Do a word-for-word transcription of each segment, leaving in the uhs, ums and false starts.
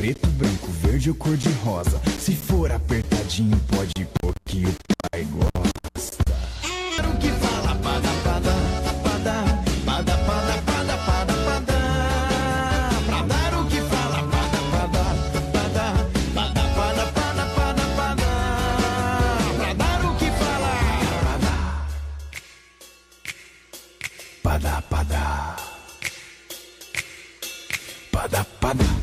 preto, branco, verde ou cor de rosa. Se for apertadinho, pode pôr que o pai gosta. O que fala pada, pada, pada, pada, pada, pada, pada, pada. Pra dar o que fala pada, pada, pada, pada, pada, pada, pada, pada. Pra dar o que fala pada, pada, pada, pada, pada.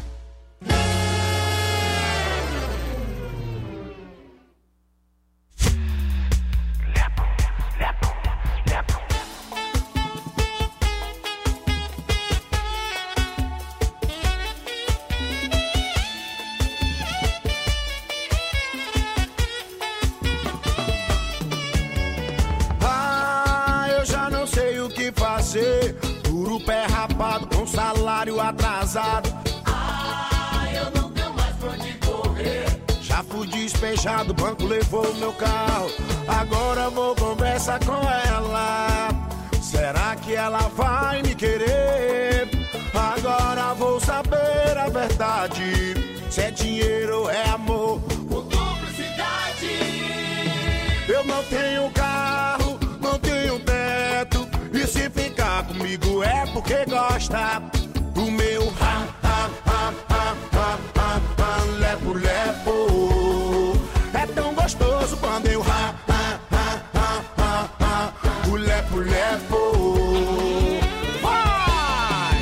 Duro pé rapado com salário atrasado. Ah, eu não tenho mais pra onde correr. Já fui despejado, o banco levou meu carro. Agora vou conversar com ela. Será que ela vai me querer? Agora vou saber a verdade. Se é dinheiro ou é amor por cumplicidade. Eu não tenho carro, não tenho teto. E se ficar comigo é porque gosta do meu ha, ha, ha, ha, ha, ha, ha, lepo, lepo. É tão gostoso quando eu ha, ha, ha, ha, ha, ha, o lepo, lepo. Vai!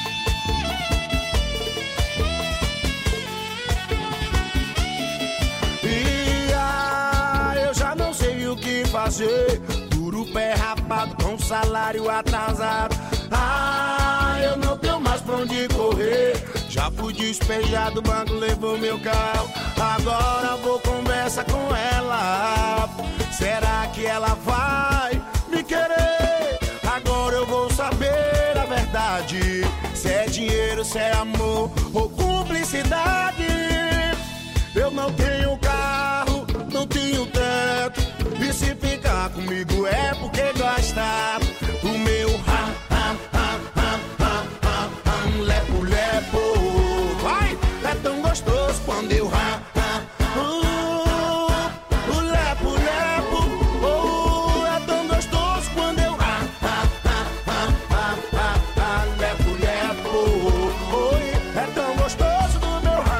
E ah, eu já não sei o que fazer. Duro pé rapado com salário atrasado. Ah, eu não tenho mais pra onde correr. Já fui despejado, o banco levou meu carro. Agora vou conversar com ela. Será que ela vai me querer? Agora eu vou saber a verdade. Se é dinheiro, se é amor ou cumplicidade. Eu não tenho carro, não tenho teto. E se ficar comigo é porque gosta do meu ha, ha, ha, ha, ha, ha, ha, lepo, lepo. Vai, é tão gostoso quando eu ha, ha, uh, o lepo, lepo. Oh, é tão gostoso quando eu ha, ha, ha, ha, ha, ha, ha, lepo, lepo. Oi, é tão gostoso do meu ha.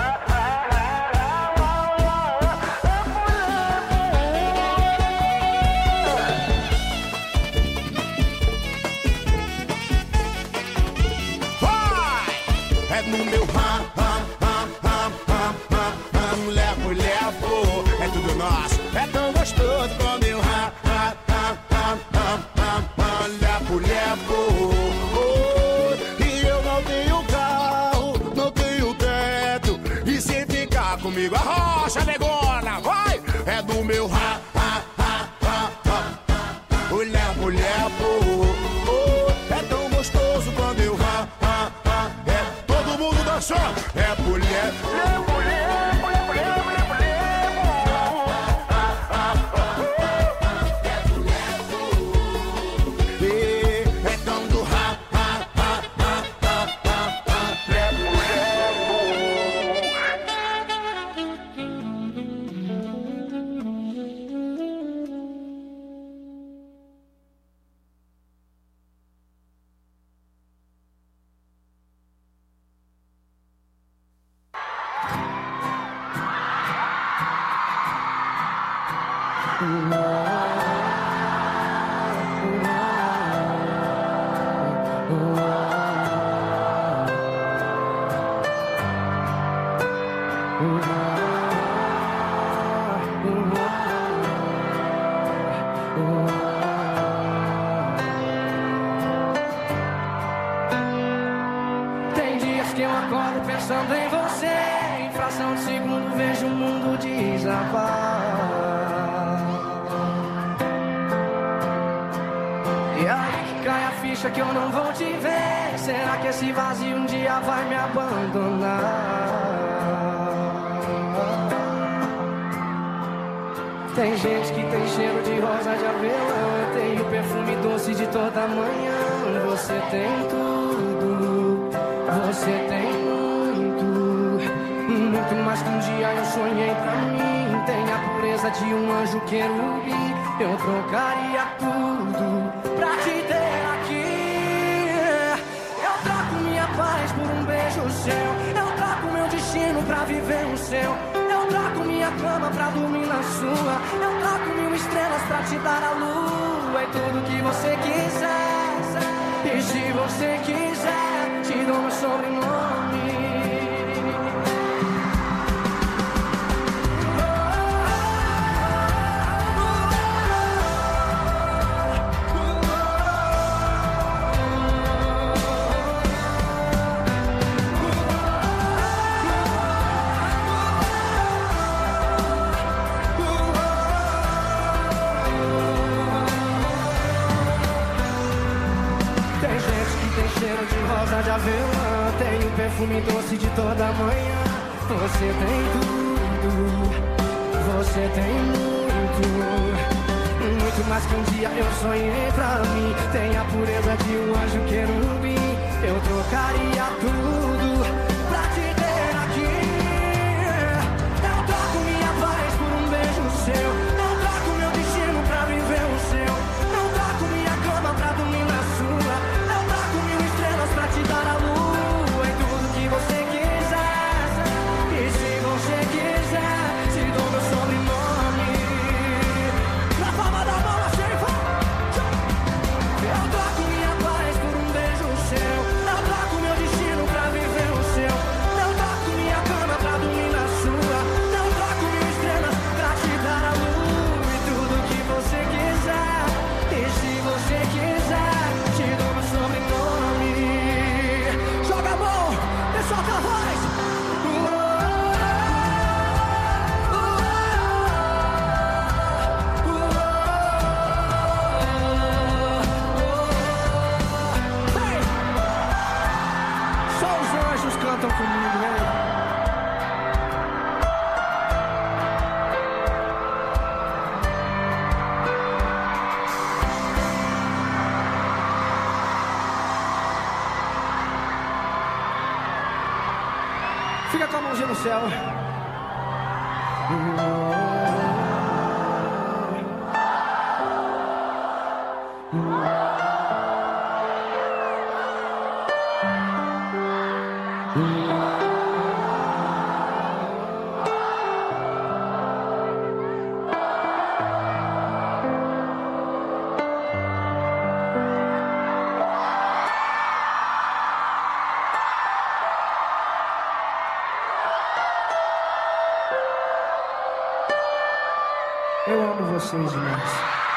No meu ha, ha, ha, ha, ha, ha, ha, lepo, lepo. É tudo nosso, é tão gostoso quando eu ha, ha, ha, ha, ha, ha, ha, lepo, lepo. Oh, e eu não tenho carro, não tenho teto. E se ficar comigo a rocha negona, vai! É do meu ha, ha, ha, ha, ha, o lepo, lepo. Oh, é tão gostoso quando eu ha, ha, ha, é. Todo mundo dançou, é mulher, é mulher, mulher, mulher, mulher, mulher. É tão do ha, ha, ha, ha, ha, ha, ha, é mulher. Tem dias que eu acordo pensando em você. Em fração de segundo vejo o mundo desabar. E aí que cai a ficha que eu não vou te ver. Será que esse vazio um dia vai me abandonar? Tem gente que tem cheiro de rosa de avelã. Eu tenho perfume doce de toda manhã. Você tem tudo, você tem muito. mais que um dia eu sonhei pra mim. Tem a pureza de um anjo querubim. Eu trocaria tudo pra te ter aqui. Eu troco minha paz por um beijo seu. Eu troco meu destino pra viver o seu. Eu troco minha cama pra dormir na sua. Eu troco mil estrelas pra te dar a lua. E tudo que você quiser. E se você quiser, te dou meu sobrenome. Cheiro de rosa de avelã, tem o perfume doce de toda manhã. Você tem tudo, você tem muito, muito mais que um dia eu sonhei pra mim. Tem a pureza de um anjo querubim. Eu trocaria tudo pra te ter aqui. Eu troco minha paz por um beijo seu. Eu troco meu destino pra viver o seu. Eu troco minha cama pra dormir na sua. Pra te dar a lua e tudo que você quiser. E se você quiser, te dou meu sobrenome. Na palma da mão, assim, vai. Eu troco minha paz por um beijo seu. Eu troco meu destino pra viver o seu. Eu troco minha cama pra dormir na sua. Eu troco mil estrelas pra te dar a lua e tudo que você quiser. E se você quiser, te dou meu sobrenome. Joga a mão, solta a voz. Hey. Só os anjos cantam comigo, hein? Fica com a mãozinha no céu. Eu amo vocês demais.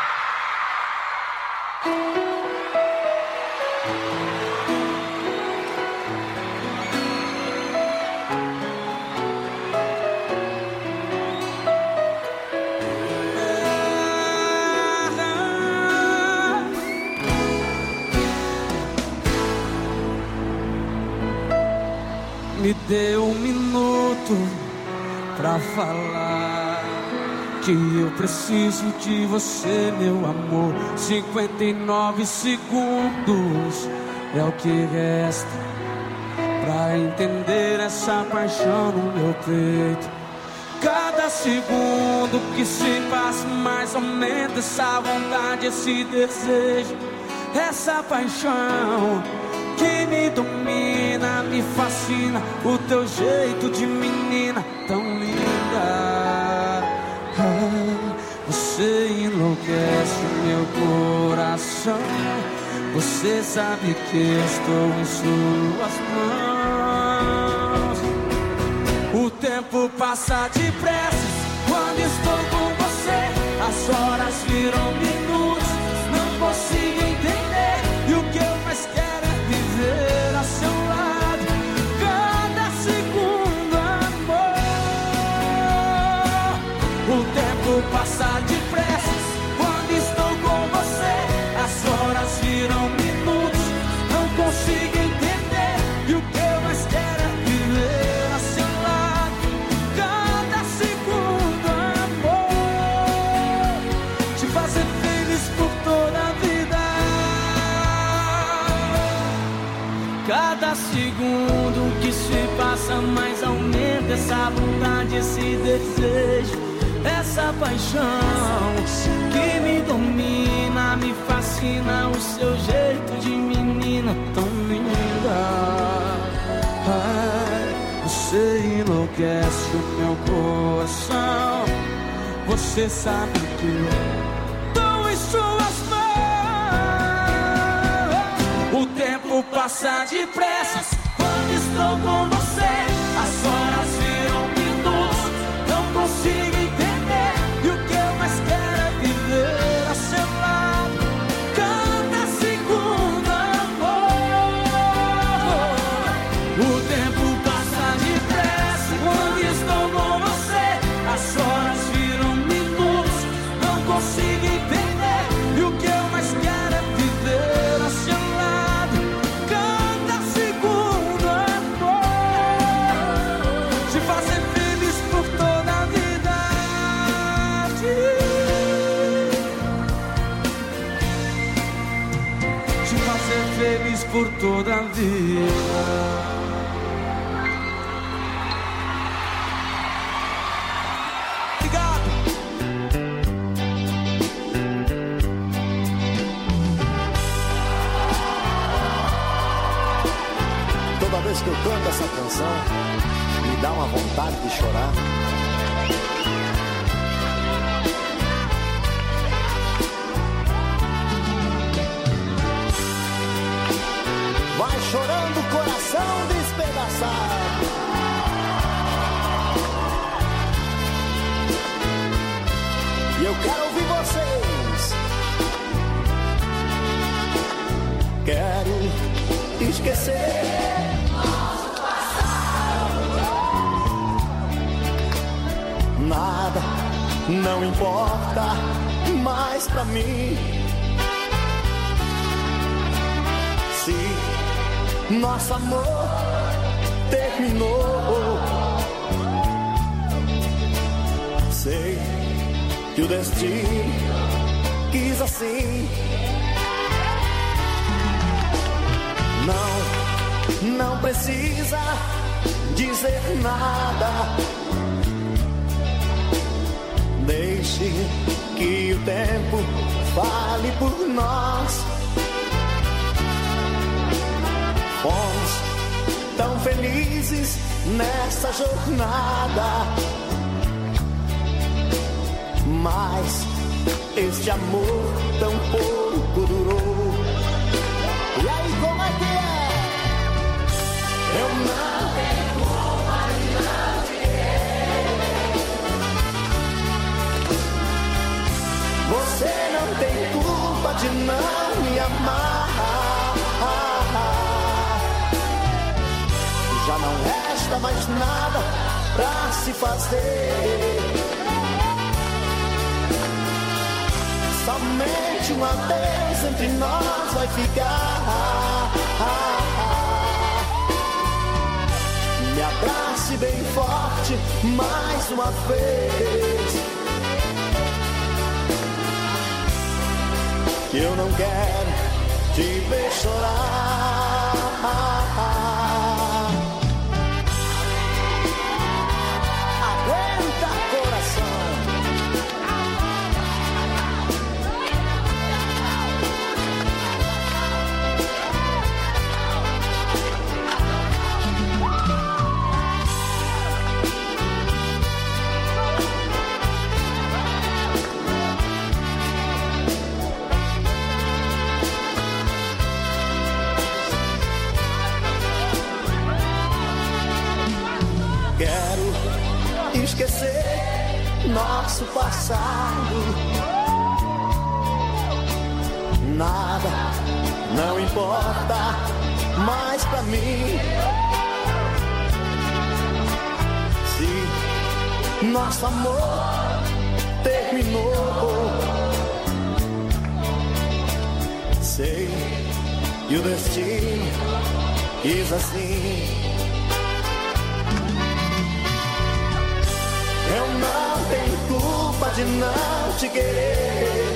Me dê um minuto pra falar que eu preciso de você, meu amor. Cinquenta e nove segundos é o que resta pra entender essa paixão no meu peito. Cada segundo que se passa mais aumenta essa vontade, esse desejo, essa paixão que me domina, me fascina. O teu jeito de menina tão linda. Ah, você enlouquece o meu coração. Você sabe que estou em suas mãos. O tempo passa depressa quando estou com você. As horas viram minutos, não consigo entender. E o que eu mais quero é viver a seu lado, cada segundo, amor. O tempo passa depressa quando estou com você. As horas viram minutos, não consigo entender. E o que eu mais quero é viver a seu lado, cada segundo, amor. Te fazer feliz por toda a vida. Cada segundo que se passa mais aumenta sinto essa vontade, esse desejo, essa paixão que me domina, me fascina, o seu jeito de menina tão linda. Ai, você enlouquece o meu coração. Você sabe que eu tô em suas mãos. O tempo passa depressa quando estou com você. As horas viram minutos, não consigo entender. E o que eu mais quero é viver a seu lado, cada segundo, amor. O tempo passa depressa quando estou com você. As horas viram minutos, não consigo entender. E o que eu mais quero é viver a seu lado, cada segundo, amor. Te fazer feliz por toda a vida. Te fazer feliz por toda a vida. Toda vez que eu canto essa canção, me dá uma vontade de chorar. Vai chorando o coração despedaçado. E eu quero ouvir vocês. Quero esquecer nada, não importa mais pra mim. Se nosso amor terminou, sei que o destino quis assim. Não, não precisa dizer nada. Deixe que o tempo fale por nós. Fomos tão felizes nessa jornada, mas este amor tão pouco durou. E aí, como é que é? Eu não tenho culpa de não te querer. Você não tem culpa de não me amar. Já não resta mais nada pra se fazer. Somente um adeus entre nós vai ficar. Me abrace bem forte mais uma vez. Que eu não quero te ver chorar. Aguenta, coração. Quero esquecer nosso passado. Nada, não importa mais pra mim. Se nosso amor terminou, sei que o destino quis assim. Eu não tenho culpa de não te querer.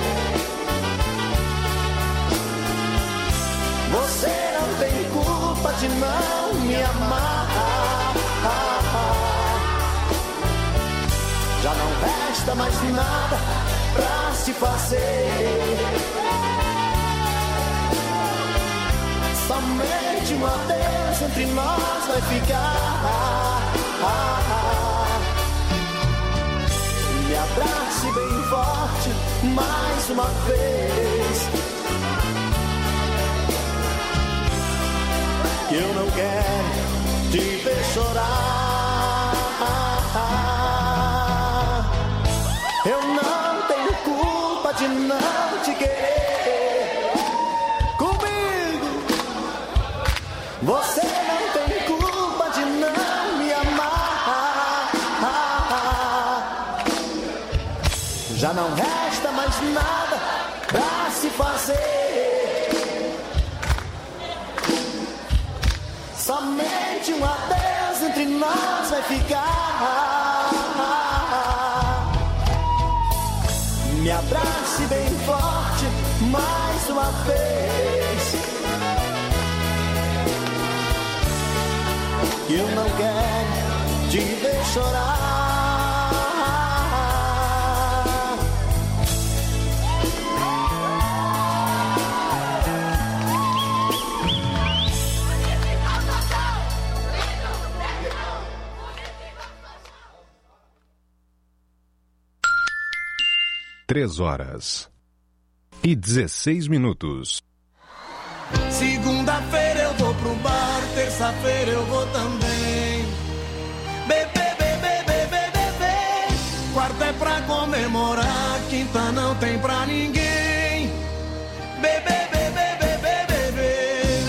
Você não tem culpa de não me amar. resta mais nada pra se fazer. Somente um adeus entre nós vai ficar. Me abrace bem forte mais uma vez, que eu não quero te ver chorar. Eu não tenho culpa de não te querer comigo. Você não tem culpa de não me amar. Já não resta mais nada pra se fazer. Somente um adeus entre nós vai ficar. Me abrace bem forte mais uma vez, que eu não quero te ver chorar. Três horas e dezesseis minutos. Segunda-feira eu vou pro bar, terça-feira eu vou também. Beber, beber, beber, beber. Quarta é pra comemorar, quinta não tem pra ninguém. Beber, beber, beber, beber.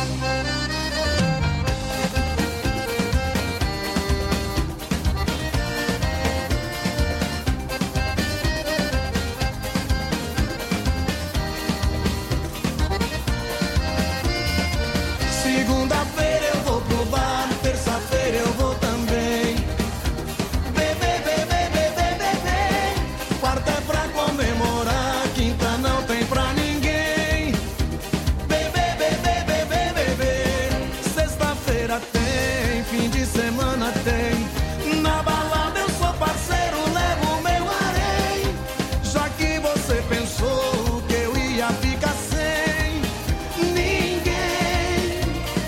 Segunda-feira eu vou pro bar, terça-feira eu vou também. Beber, beber, beber, beber. Quarta é pra comemorar, quinta não tem pra ninguém. Beber, beber, beber, beber. Sexta-feira tem, fim de semana tem. Na balada eu sou parceiro, levo meu harém. Já que você pensou que eu ia ficar sem ninguém.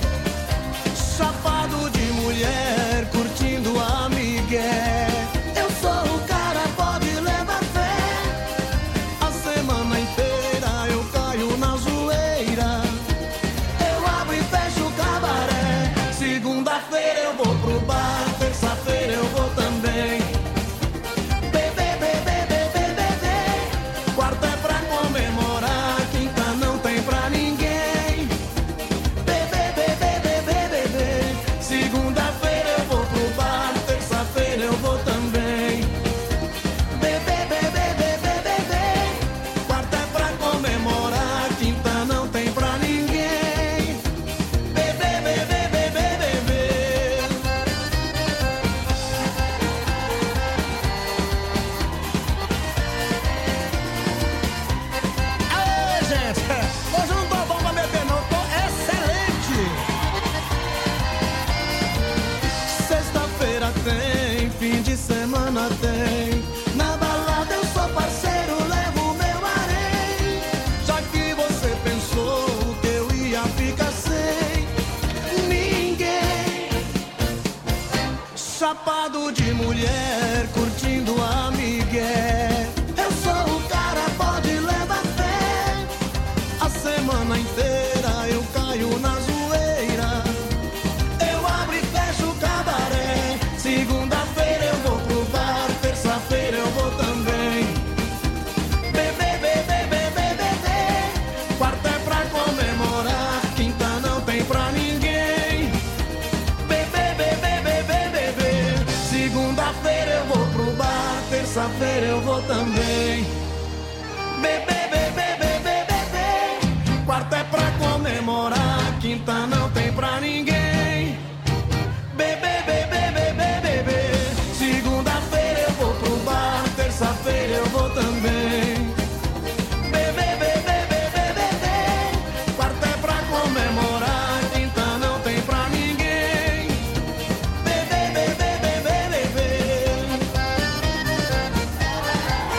Chapado de mulher, curtindo a migué. Eu sou o cara, pode levar fé. A semana inteira eu caio na zoeira. Eu abro e fecho o cabaré. Segunda-feira eu vou pro bar, terça-feira eu vou também. Beber, beber, beber, beber. Quarta é pra comemorar, quinta não tem pra ninguém. Beber, beber, beber, beber. Segunda-feira eu vou pro bar, terça-feira eu vou também. Beber, beber, beber, beber. Quarta é pra comemorar, quinta não tem pra ninguém. Beber, beber, beber, beber. Aê, gente! Hoje eu não tô bom pra beber não, tô excelente! Sexta-feira tem, fim de semana tem. Na balada eu sou parceiro, levo meu harém. Já que você pensou que eu ia ficar sem ninguém. Chapado de mulher, curtindo a migué. Eu sou o cara, pode levar fé. A semana inteira eu caio na zoeira. Eu abro e fecho o cabaré. Segunda-feira eu vou pro bar, terça-feira eu vou também. Beber, beber, beber, beber. Quarta é pra comemorar, quinta não tem pra ninguém. Beber, beber, beber, beber. Segunda-feira eu vou pro bar, terça-feira eu vou também. Beber, beber, beber, beber. Quarta é pra comemorar, quinta não tem pra ninguém. Beber, beber, beber, beber. Segunda-feira eu vou pro bar, terça-feira eu vou também. Beber, beber, beber, beber. Quarta é pra comemorar, quinta não tem pra ninguém. Beber, beber, beber, beber.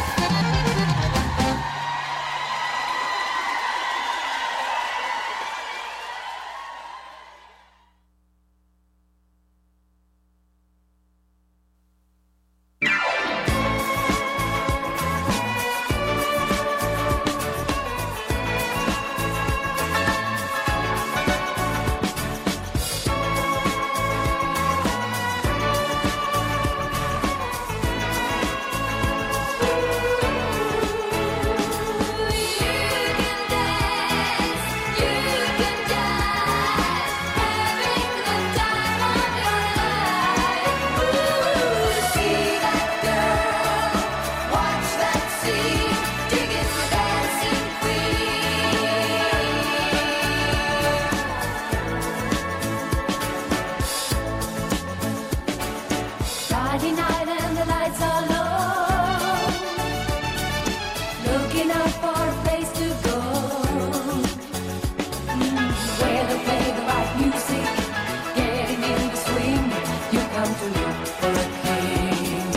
Friday night and the lights are low, looking out for a place to go, mm, where they play the right music, getting in the swing. You come to look for a king.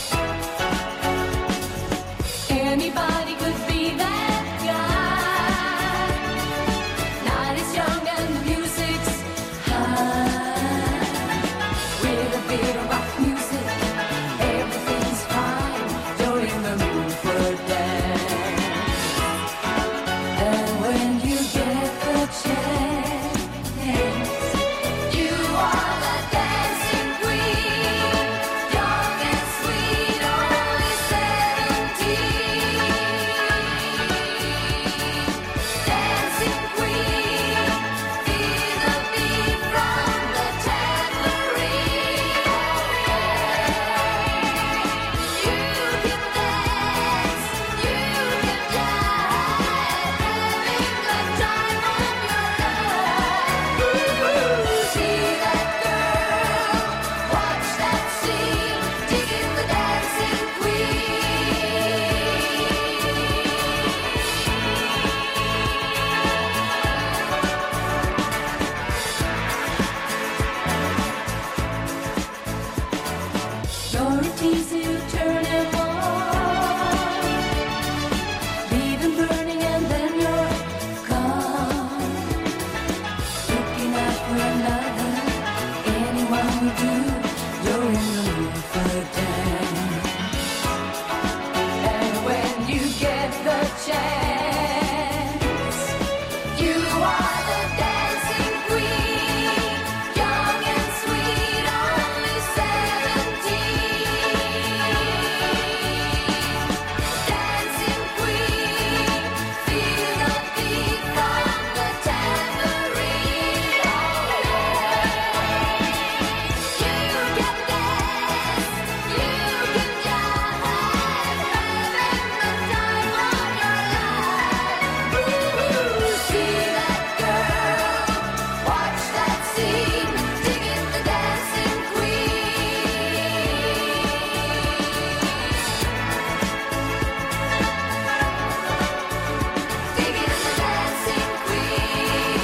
Anybody could be that guy. Night is young and the music's high. With a bit of rock music, everything's fine. You're in the mood for a dance. And when you get the chance, you are the dancing queen. Young and sweet, only seventeen. Dancing queen, feel the beat from the tambourine. You can dance, you can jive, having the time of your life. See that girl, watch that scene, digging the dancing queen. You're a teaser, you turn him on, leave him burning and then you're gone. Looking out for another, anyone will do. You're in the mood for a dance. And when you get the chance, you are the dancing queen. Young and sweet, only seventeen. Dancing queen, feel the beat from the tambourine. You can dance, you can jive, having the time of your life. Ooh, see that girl, watch that scene, digging the dancing queen. Digging the dancing queen.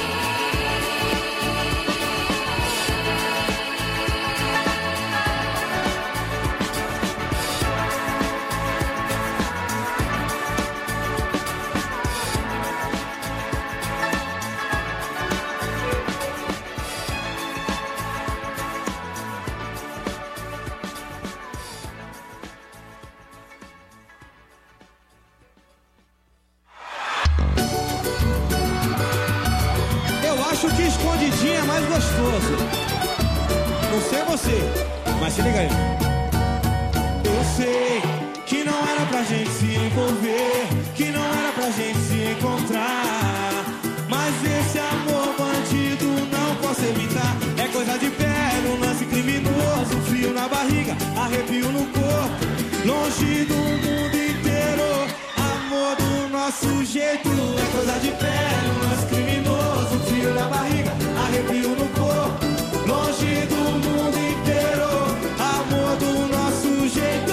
Eu acho que escondidinho é mais gostoso. Não sei você, mas se liga aí. Eu sei que não era pra gente se envolver, que não era pra gente se encontrar, mas esse amor bandido não posso evitar. É coisa de pé, um lance criminoso, frio na barriga, arrepio no corpo, longe do mundo inteiro. Amor do nosso jeito, é coisa de pé, um lance criminoso, frio na barriga, arrepio no corpo, longe do mundo inteiro. Amor do nosso jeito.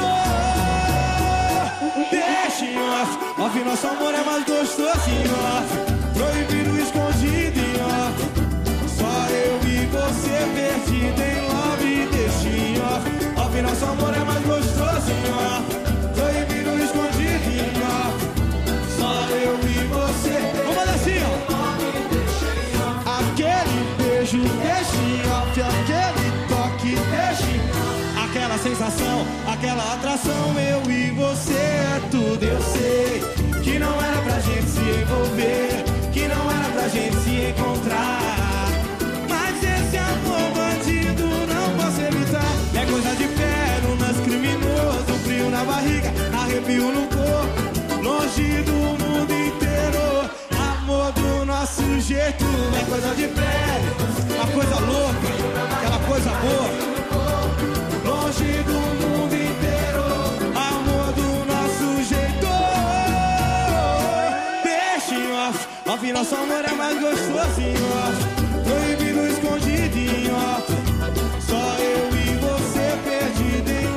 Deixa em off, off, nosso amor é mais gostoso em off, proibido, escondido em off, só eu e você perdido em love. Deixa em off, off, nosso amor é mais gostoso em off, proibido, escondido em off, só eu e você. Vamos fazer assim, ó. Aquele beijo, deixa em off, aquele toque, deixa em off, aquela sensação, aquela atração, eu e você é tudo. Eu sei que não era pra gente se envolver, que não era pra gente se encontrar, mas esse amor bandido não posso evitar. É coisa de pé, um lance criminoso, frio na barriga, arrepio no corpo, longe do mundo inteiro. Amor do nosso jeito, é coisa de pé, uma coisa louca, aquela coisa boa, longe do mundo inteiro. Amor do nosso jeito. Deixa em off, off, nosso amor é mais gostoso em off, proibido, escondido em off, só eu e você perdido em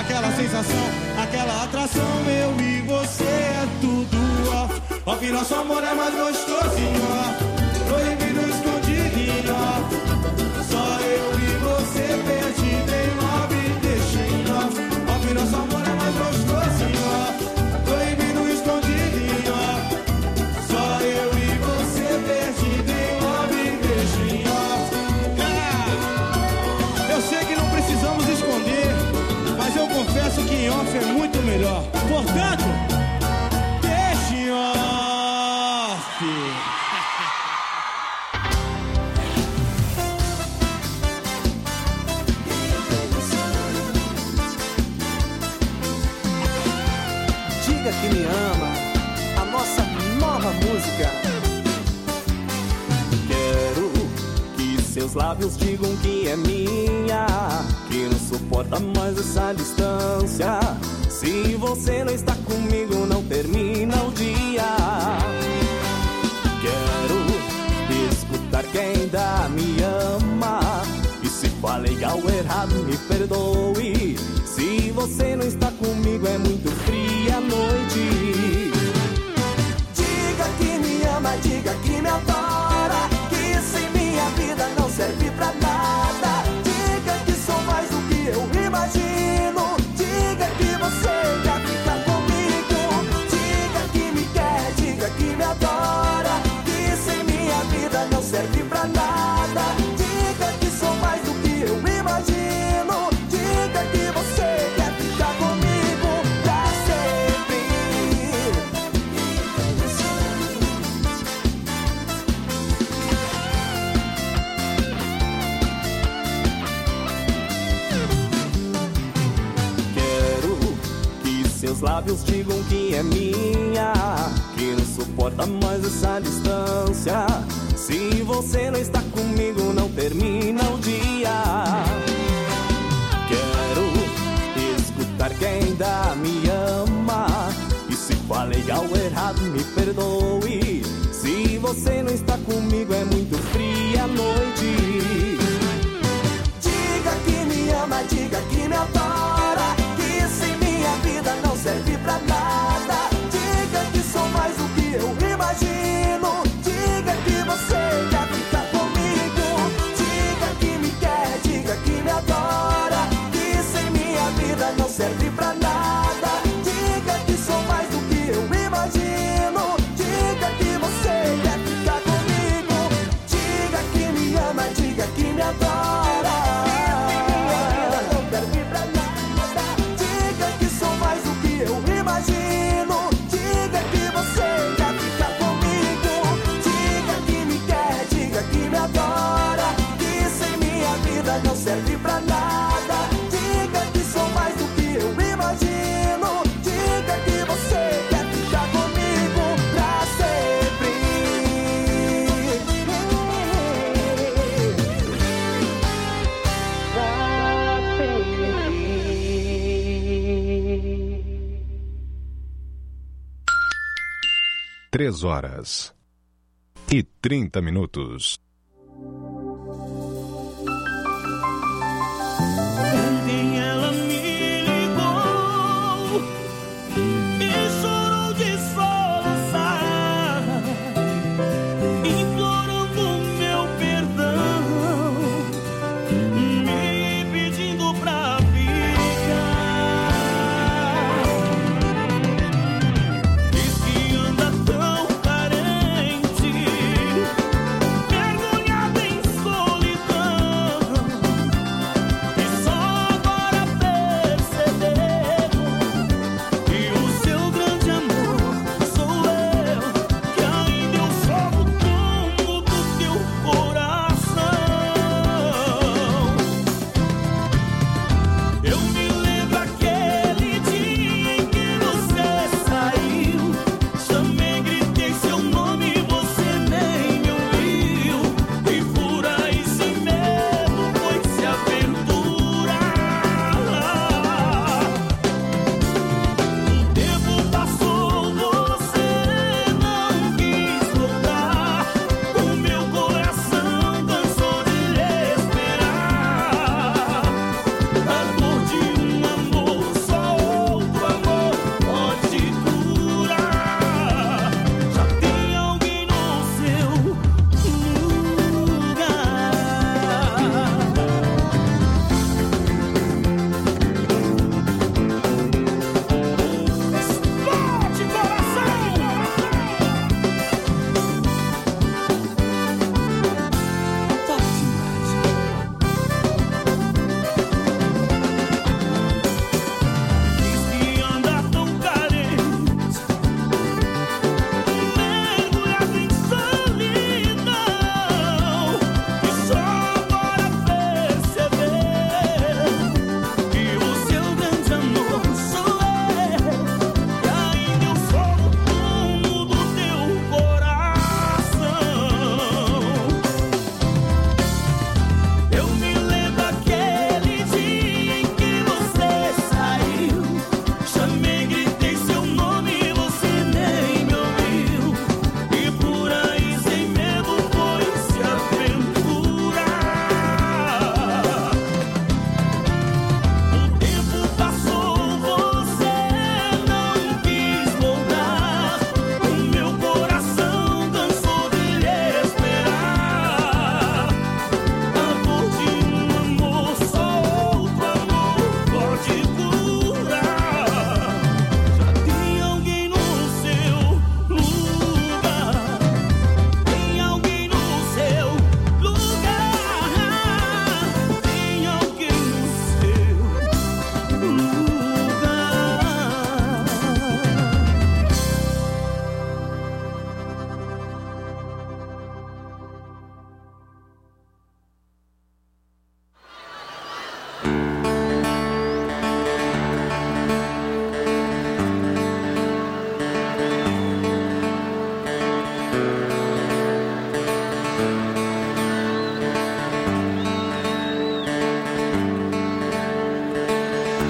aquela sensação, aquela atração. Eu e você é tudo, ó. Ó que nosso amor é mais gostosinho, ó. Proibido, escondidinho, ó. Só eu e você perdido em love, deixa em off. Ó que nosso amor é mais gostosinho, ó. Proibido, escondidinho, ó. Só eu e você perdido em love, deixa em off. Ah, eu sei que não precisamos esconder, mas eu confesso que em off é muito melhor. Portanto, deixa em off. Diga que me ama, a nossa nova música. Quero que seus lábios digam que é minha, que não suporta mais essa distância. Se você não está comigo, não termina o dia. Quero escutar quem ainda me ama, e se falei algo errado, me perdoe. Se você não está comigo, é muito fria a noite. Diga que me ama, diga que me adora, que sem minha vida não serve pra nada. Diga que sou mais do que eu imagino. Diga que você quer ficar comigo. Diga que me quer, diga que me adora, que sem minha vida não serve pra nada. Diga que sou mais do que eu imagino. Diga que você quer ficar comigo pra sempre. Quero que seus lábios digam que é minha, que não suporta mais essa distância. Se você não está comigo, não termina o dia. Quero escutar quem ainda me ama, e se falei algo errado, me perdoe. Se você não está comigo, é muito fria a noite. Diga que me ama, diga que me adora, que sem minha vida não serve pra nada. Diga que sou mais do que eu imagino. Diga que você quer ficar comigo. Diga que me quer, diga que me adora, que sem minha vida não serve pra nada. Diga que sou mais do que eu imagino. Diga que você quer ficar comigo. Diga que me ama, diga que me adora, não serve pra nada. Diga que sou mais do que eu imagino. Diga que você quer ficar comigo. Diga que me quer, diga que me adora, que sem minha vida não serve pra nada. Diga que sou mais do que eu imagino. Diga que você quer ficar comigo pra sempre. Pra sempre. Três horas e trinta minutos. Ontem ela me ligou e chorou de soluçar, implorando meu perdão, me pedindo pra ficar. Diz que anda tão carente, pergunta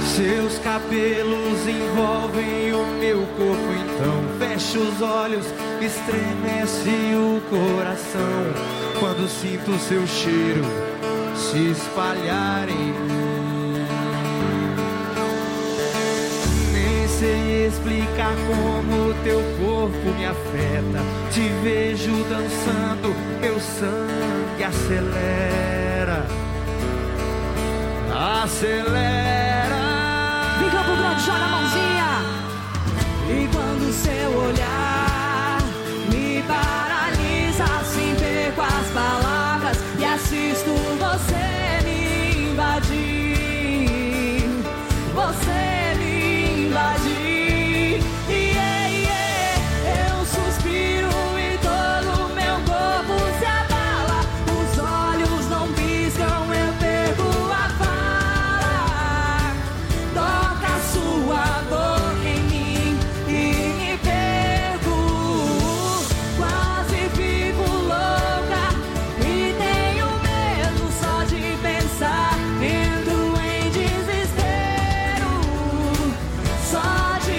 Seus cabelos envolvem o meu corpo, então fecho os olhos, estremece o coração quando sinto seu cheiro se espalhar em mim. Nem sei explicar como teu corpo me afeta. Te vejo dançando, meu sangue acelera, acelera. Vem Campo Grande, joga a mãozinha. E quando seu olhar me paralisa, assim perco as palavras e assisto você me invadir. Você me invadir. Yeah, yeah. Eu suspiro e todo meu corpo se abala. Os olhos não piscam, eu perco a fala. Toca a sua boca em mim e me perco. Quase fico louca e tenho medo só de pensar. Entro em desespero só de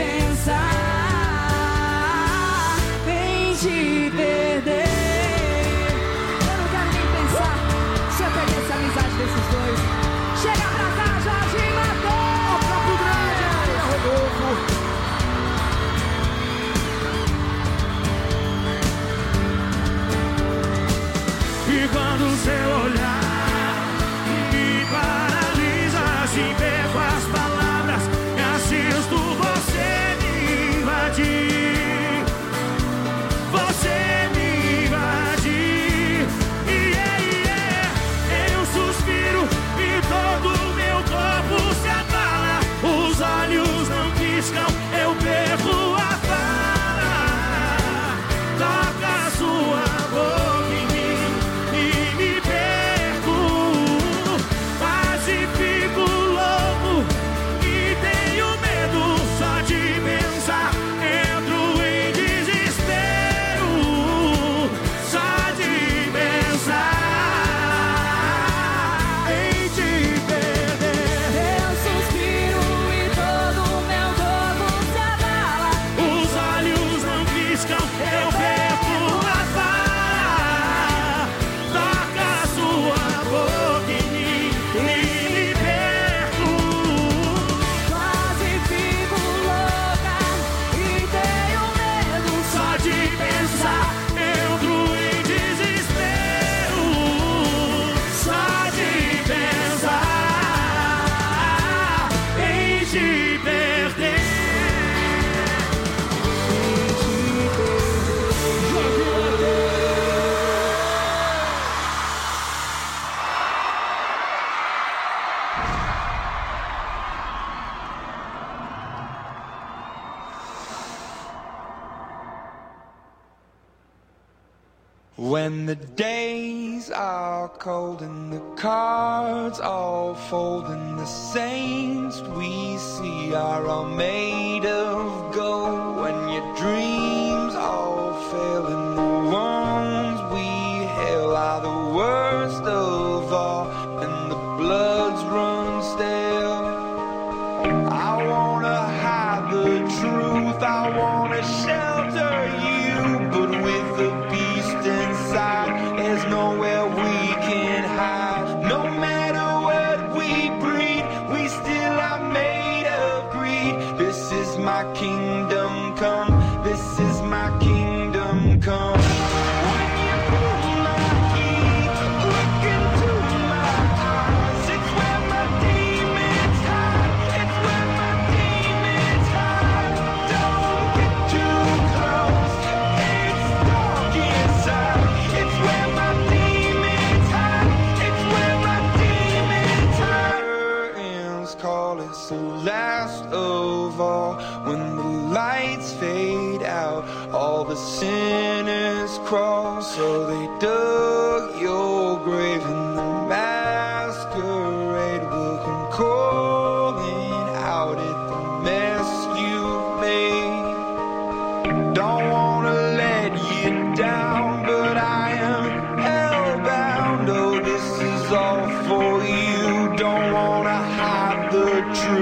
pensar em te perder. Eu não quero nem pensar se eu perdesse a amizade desses dois. Chega pra cá, Jorge Mateus! Ó, Campo Grande, Rodolfo! E quando seu olhar me paralisa, se perco as palavras e assisto você me invadir. Você me invadir. Yeah, yeah. Eu suspiro e todo meu corpo se abala. Os olhos não piscam, eu perco a fala. Toca a sua boca em mim e me perco. Quase fico louco e tenho medo só de pensar. Entro em desespero só de pensar em te perder. Eu suspiro e todo meu corpo se abala. Os olhos não piscam, eu perco a fala. Toca a sua boca em mim e me perco. Quase fico louca e tenho medo Só de pensar, entro em desespero. Só de pensar em te perder. When the days are cold and the cards all fold and the saints we see are all made of gold, when your dreams all fail and the ones we hail are the worst of all and the bloods run stale, I wanna hide the truth, I wanna shelter you, but with the beast inside, there's nowhere we can hide. No matter what we breed, we still are made of greed. This is my kingdom come, this is my kingdom come. When you pull my key, look into my eyes, it's where my demons hide, it's where my demons hide. Don't get too close, it's dark inside, it's where my demons hide, it's where my demons hide. Curtains call, it's the last of all. When the lights fade out, all the sinners crawl. So they dug your grave and the masquerade will come calling out at the mess you've made. Don't wanna let you down, but I am hellbound. Oh, this is all for you. Don't wanna hide the truth.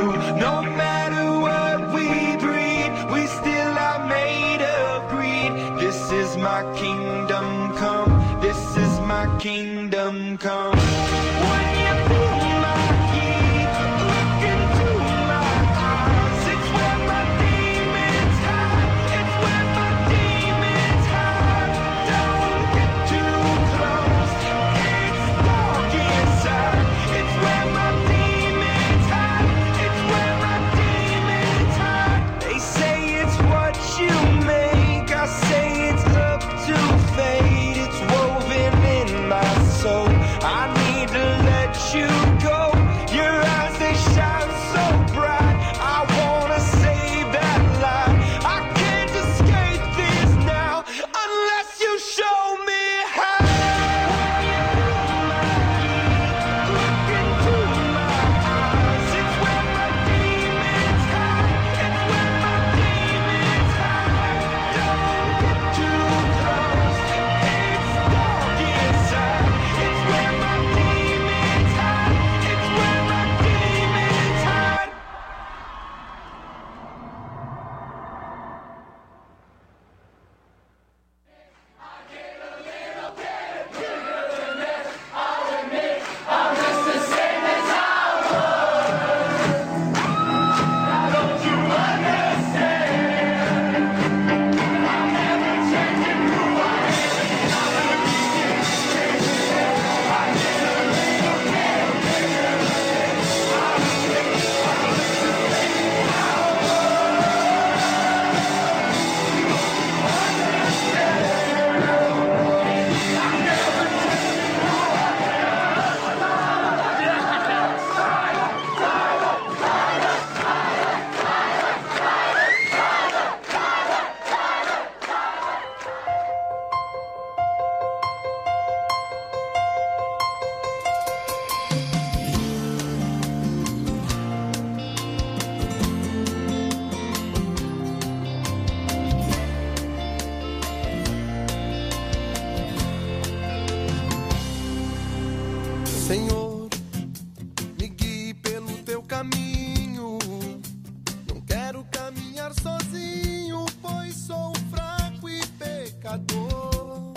caminho. Não quero caminhar sozinho, pois sou fraco e pecador.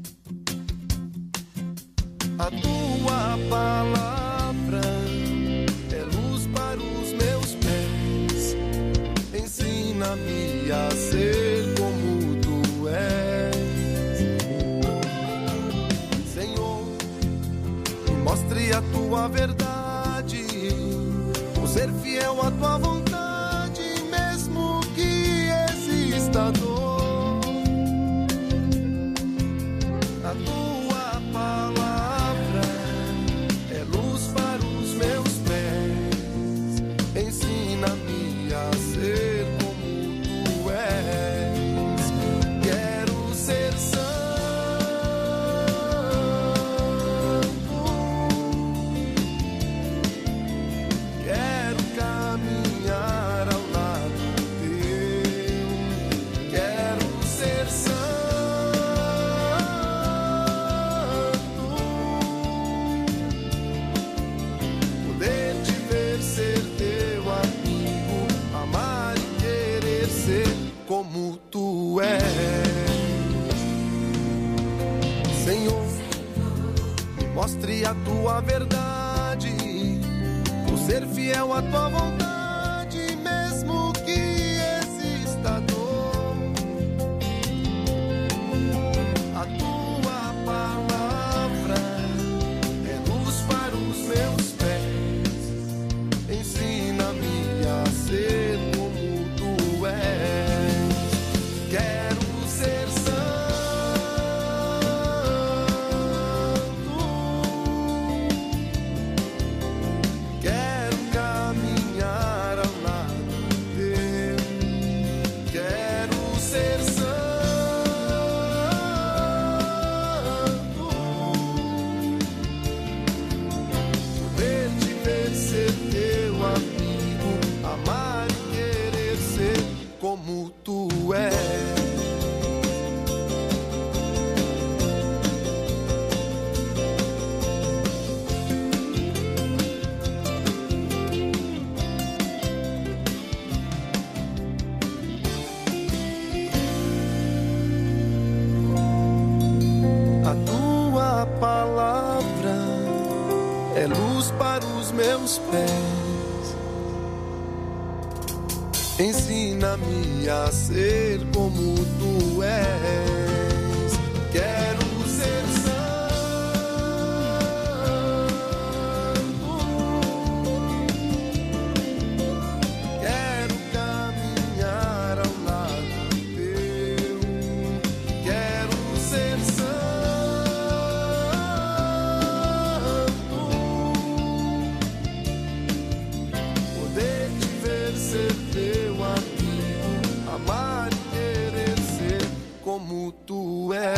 A tua palavra é luz para os meus pés. Ensina-me a ser como tu és. Senhor, me mostre a tua verdade. Vou ser fiel à tua vontade, mesmo que exista dor. A tua palavra é luz para os meus pés. Ensina-me a ser como tu és. Quero ser santo. Quero caminhar ao lado teu. Quero ser santo. Poder te ver, ser teu amigo, amar e querer ser como tu és. Senhor, me mostre a tua verdade. Vou ser fiel à tua vontade, mesmo que exista dor. A tua palavra é luz para os meus pés. Ensina-me a ser como tu és. Quero ser santo. Quero caminhar ao lado teu. Quero ser santo. Poder te ver, ser teu amigo, amar e querer ser como tu és. A tua palavra é luz para os meus pés. Ensina-me a ser como tu és. Quero ser santo. Quero caminhar ao lado teu. Quero ser santo. Poder te ver, ser teu amigo, amar e querer ser como tu és.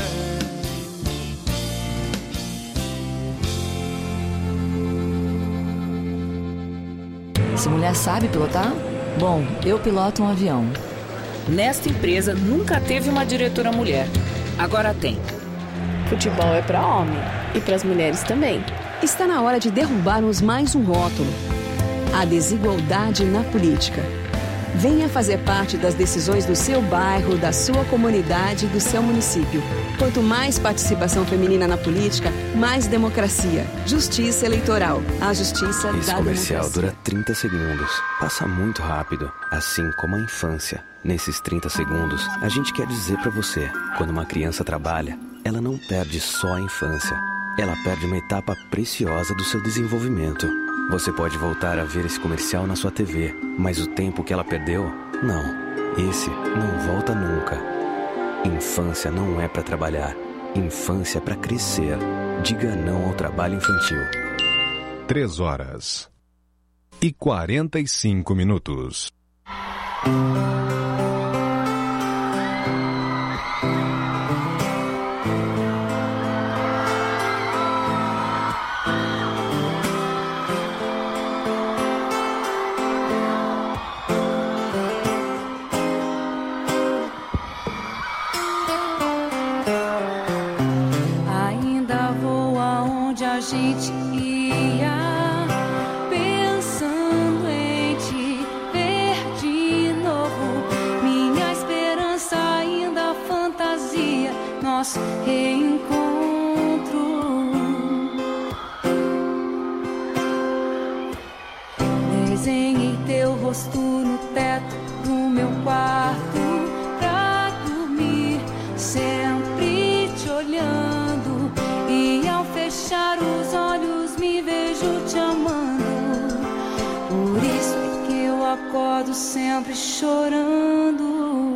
Se mulher sabe pilotar? Bom, eu piloto um avião. Nesta empresa nunca teve uma diretora mulher. Agora tem. Futebol é para homem e para as mulheres também. Está na hora de derrubarmos mais um rótulo: a desigualdade na política. Venha fazer parte das decisões do seu bairro, da sua comunidade, do seu município. Quanto mais participação feminina na política, mais democracia. Justiça eleitoral. A justiça Esse da comercial democracia. dura trinta segundos. Passa muito rápido, assim como a infância. Nesses trinta segundos, a gente quer dizer pra você: quando uma criança trabalha, ela não perde só a infância. Ela perde uma etapa preciosa do seu desenvolvimento. Você pode voltar a ver esse comercial na sua T V, mas o tempo que ela perdeu, não. Esse não volta nunca. Infância não é pra trabalhar. Infância é pra crescer. Diga não ao trabalho infantil. Três horas e quarenta e cinco minutos. Ainda vou aonde a gente ia, pensando em teu rosto no teto do meu quarto pra dormir, sempre te olhando, e ao fechar os olhos me vejo te amando. Por isso é que eu acordo sempre chorando.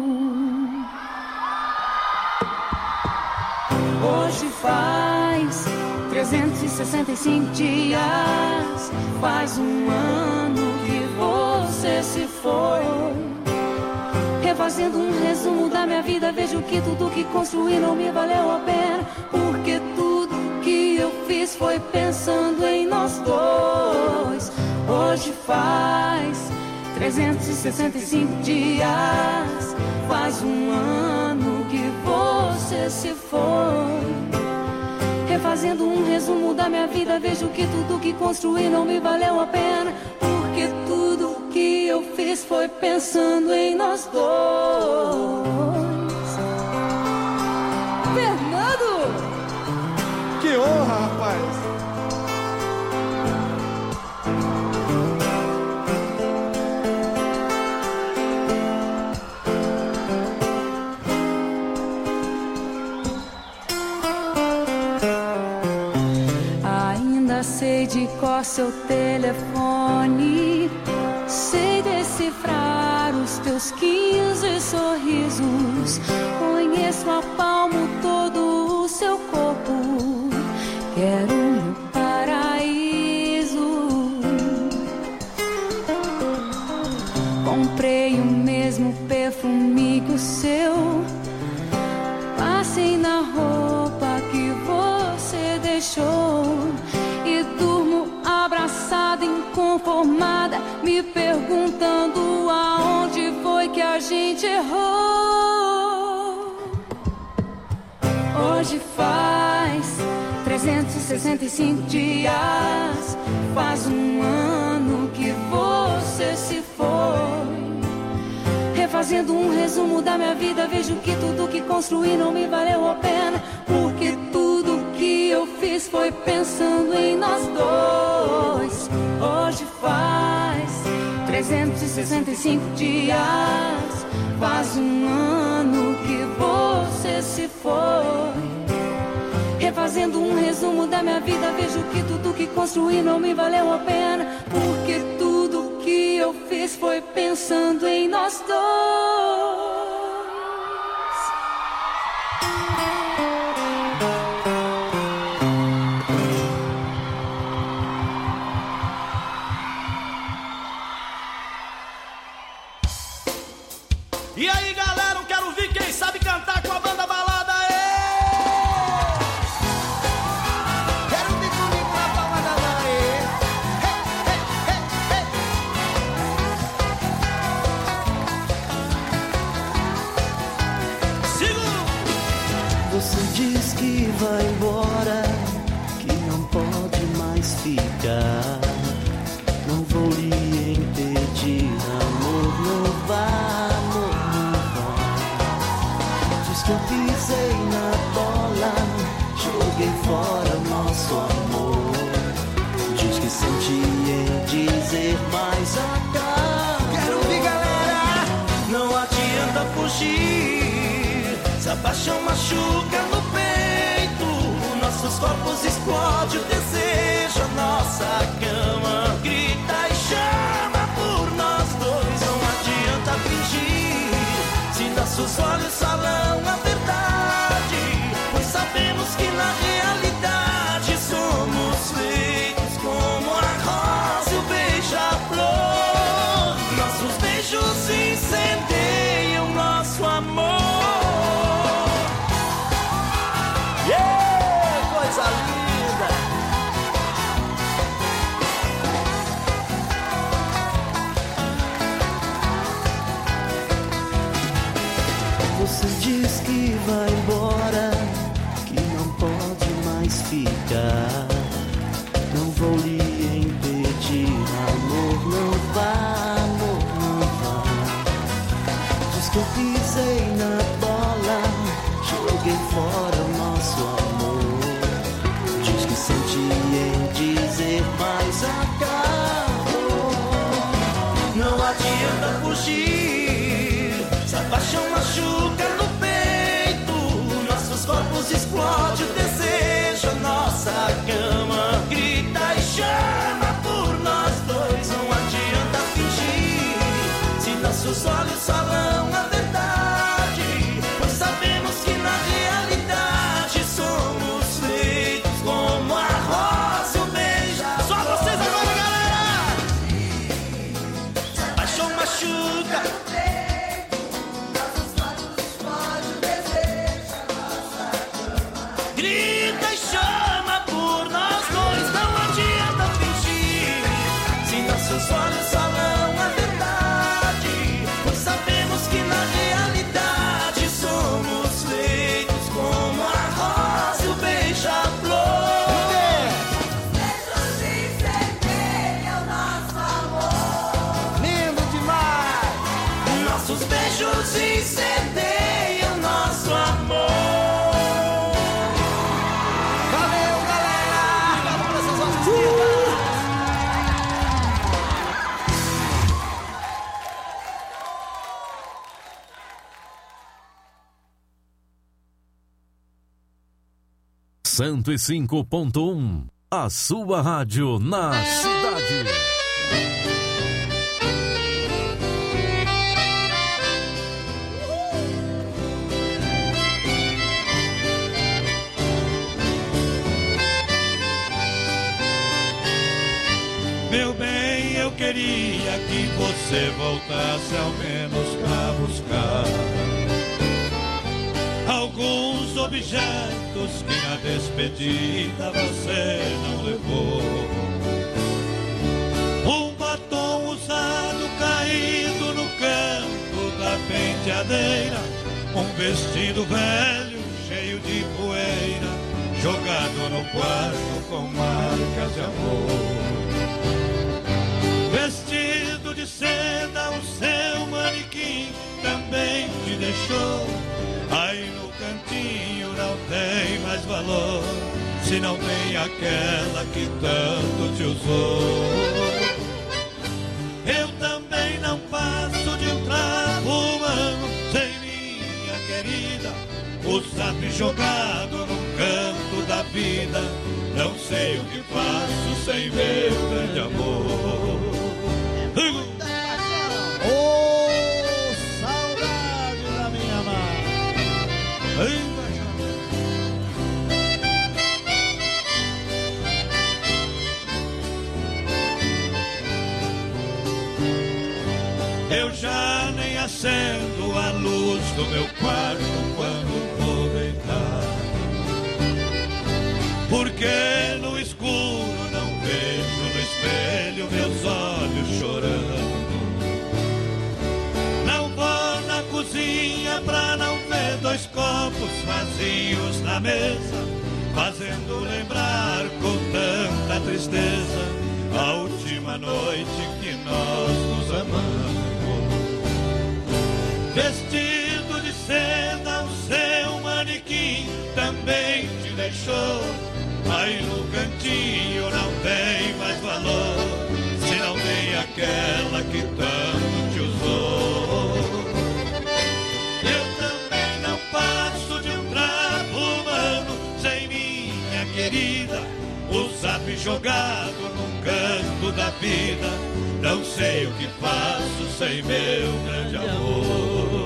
Hoje faz trezentos e sessenta e cinco dias, faz um ano que você se foi. Refazendo um resumo da minha vida, vejo que tudo que construí não me valeu a pena, porque tudo que eu fiz foi pensando em nós dois. Hoje faz trezentos e sessenta e cinco dias, faz um ano que você se foi. Refazendo um resumo da minha vida, vejo que tudo que construí não me valeu a pena, porque tudo que eu fiz foi pensando em nós dois. Fernando! Que honra, rapaz! Sei de cor seu telefone, sei decifrar os teus quinze sorrisos, conheço a palmo todo o seu corpo, quero um paraíso. Comprei o mesmo perfume que o seu, passei na roupa que você deixou, abraçada, inconformada, me perguntando aonde foi que a gente errou. Hoje faz trezentos e sessenta e cinco dias, faz um ano que você se foi. Refazendo um resumo da minha vida, vejo que tudo que construí não me valeu a pena, porque tudo que eu fiz foi pensando em nós dois. Hoje faz trezentos e sessenta e cinco dias, faz um ano que você se foi. Refazendo um resumo da minha vida, vejo que tudo que construí não me valeu a pena, porque tudo que eu fiz foi pensando em nós dois. E aí, galera, eu quero ver quem sabe cantar com a banda balada. Ê! Quero ver comigo na palma da mão. Ê! Sigo! Você diz que vai embora, que não pode mais ficar. Não vou lhe impedir, amor, não vá. Eu pisei na bola, joguei fora o nosso amor. Diz que sente em dizer, mas acabou. Quero ouvir, galera! Não adianta fugir, se a paixão machuca no peito, nossos corpos explodem o desejo, a nossa cama grita e chama por nós dois. Não adianta fingir, se nossos olhos falam a verdade, pois sabemos que na realidade somos feitos como a rosa e o beija-flor. Nossos beijos incendeiam nosso amor. Yeah, coisa linda! Você diz que vai embora, que não pode mais ficar. Não vou lhe impedir, amor, não vá, amor, não vá. Diz que eu pisei na bola, joguei fora o nosso amor. Diz que senti em dizer, mas acabou. Não adianta fugir. Se a paixão machuca no peito, nossos corpos explode o desejo. A nossa cama grita e chama por nós dois. Não adianta fingir, se nossos olhos falam a verdade, pois sabemos que na realidade somos feitos como a rosa e o beija-flor. Só vocês agora, galera! Se a paixão machuca, grita e chama por nós dois. Não adianta fingir, se nossos olhos falam a verdade, pois sabemos que na realidade somos feitos como a rosa e o beija-flor. Beijos incendeiam nosso amor. Lindo demais! Nossos beijos incendeiam nosso amor. cento e cinco ponto um, a sua rádio na cidade. Meu bem, eu queria que você voltasse ao menos pra buscar alguns objetos que na despedida você não levou. Um batom usado caído no canto da penteadeira, um vestido velho cheio de poeira, jogado no quarto com marcas de amor. Vestido de seda, o seu manequim também te deixou. Aí no cantinho não tem mais valor, se não tem aquela que tanto te usou. Eu também não passo de um trapo humano sem minha querida, usado e jogado num canto da vida. Não sei o que faço sem meu grande amor. Oh, saudade da minha amada. Eu já nem acendo a luz do meu quarto quando vou deitar, porque no escuro não vejo no espelho meus olhos chorando. Não vou na cozinha pra não ver dois copos vazios na mesa, fazendo lembrar com tanta tristeza a última noite que nós nos amamos. Vestido de seda, o seu manequim também te deixou. Aí no cantinho não tem mais valor, se não tem aquela que tanto te usou. Eu também não passo de um trapo humano sem minha querida, usado e jogado num canto da vida. Não sei o que faço sem meu grande amor.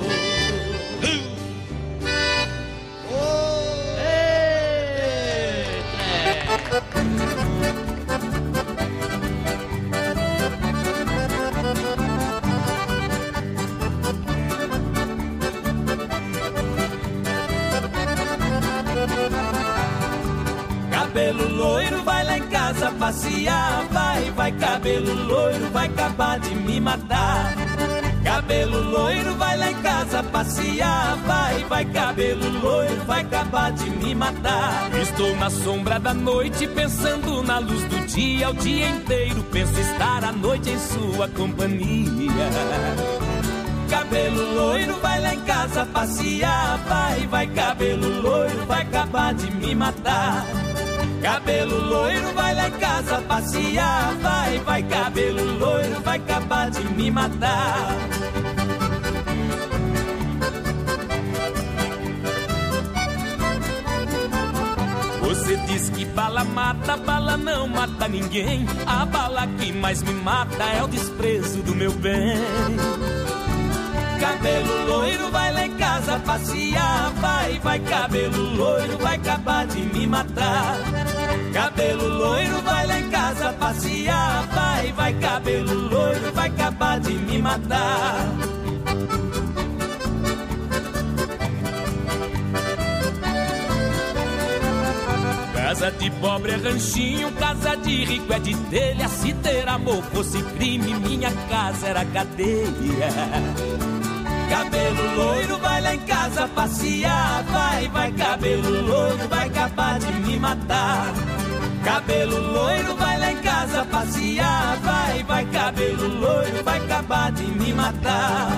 Cabelo loiro, vai lá em casa passear. Vai, vai, cabelo loiro, vai acabar de me matar. Cabelo loiro, vai lá em casa passear. Vai, vai, cabelo loiro, vai acabar de me matar. Estou na sombra da noite, pensando na luz do dia. O dia inteiro penso estar à noite em sua companhia. Cabelo loiro, vai lá em casa passear. Vai, vai, cabelo loiro, vai acabar de me matar. Cabelo loiro, vai lá em casa passear. Vai, vai, cabelo loiro, vai acabar de de me matar. Você diz que bala mata, bala não mata ninguém. A bala que mais me mata é o desprezo do meu bem. Cabelo loiro, vai lá em casa passear. Vai, vai, cabelo loiro, vai acabar de me matar. Cabelo loiro, vai lá em casa passear. Vai, vai, cabelo loiro, vai acabar de me matar. Casa de pobre é ranchinho, casa de rico é de telha. Se ter amor fosse crime, minha casa era cadeia. Cabelo loiro, vai lá em casa passear. Vai, vai, cabelo loiro, vai acabar de me matar. Cabelo loiro, vai lá em casa passear. Vai, vai, cabelo loiro, vai acabar de me matar.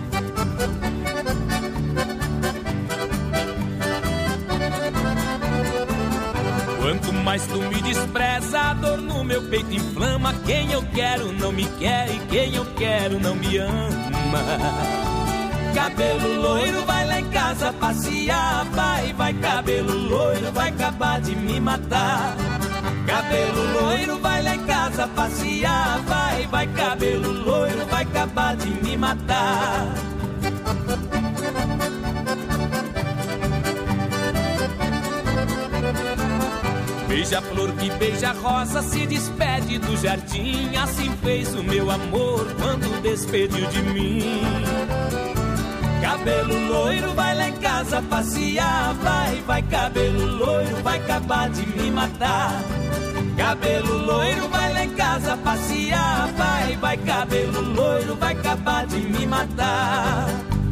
Quanto mais tu me despreza, a dor no meu peito inflama. Quem eu quero não me quer e quem eu quero não me ama. Cabelo loiro, vai lá em casa passear. Vai, vai, cabelo loiro, vai acabar de me matar. Cabelo loiro, vai lá em casa passear. Vai, vai, cabelo loiro, vai acabar de me matar. Beija-flor que beija-rosa se despede do jardim. Assim fez o meu amor quando despediu de mim. Cabelo loiro, vai lá em casa passear. Vai, vai, cabelo loiro, vai acabar de me matar. Cabelo loiro, vai lá em casa passear. Vai, vai, cabelo loiro, vai acabar de me matar.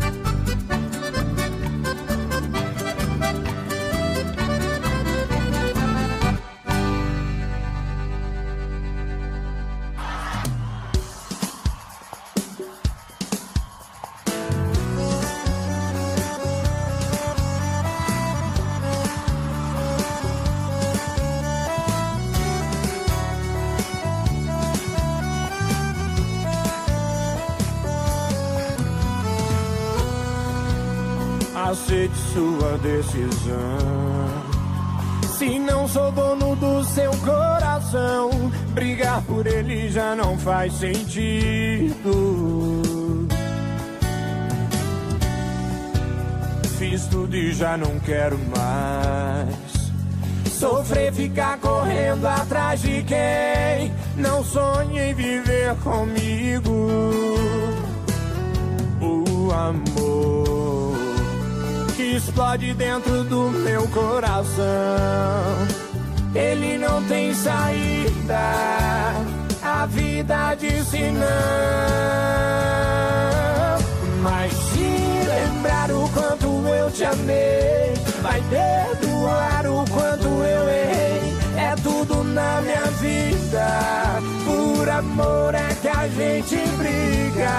Aceite sua decisão. Se não sou dono do seu coração, brigar por ele já não faz sentido. Fiz tudo e já não quero mais sofrer, ficar correndo atrás de quem não sonha em viver comigo. O amor que explode dentro do meu coração, ele não tem saída, a vida disse não. Mas se lembrar o quanto eu te amei, vai perdoar o quanto eu errei. É tudo na minha vida, por amor é que a gente briga.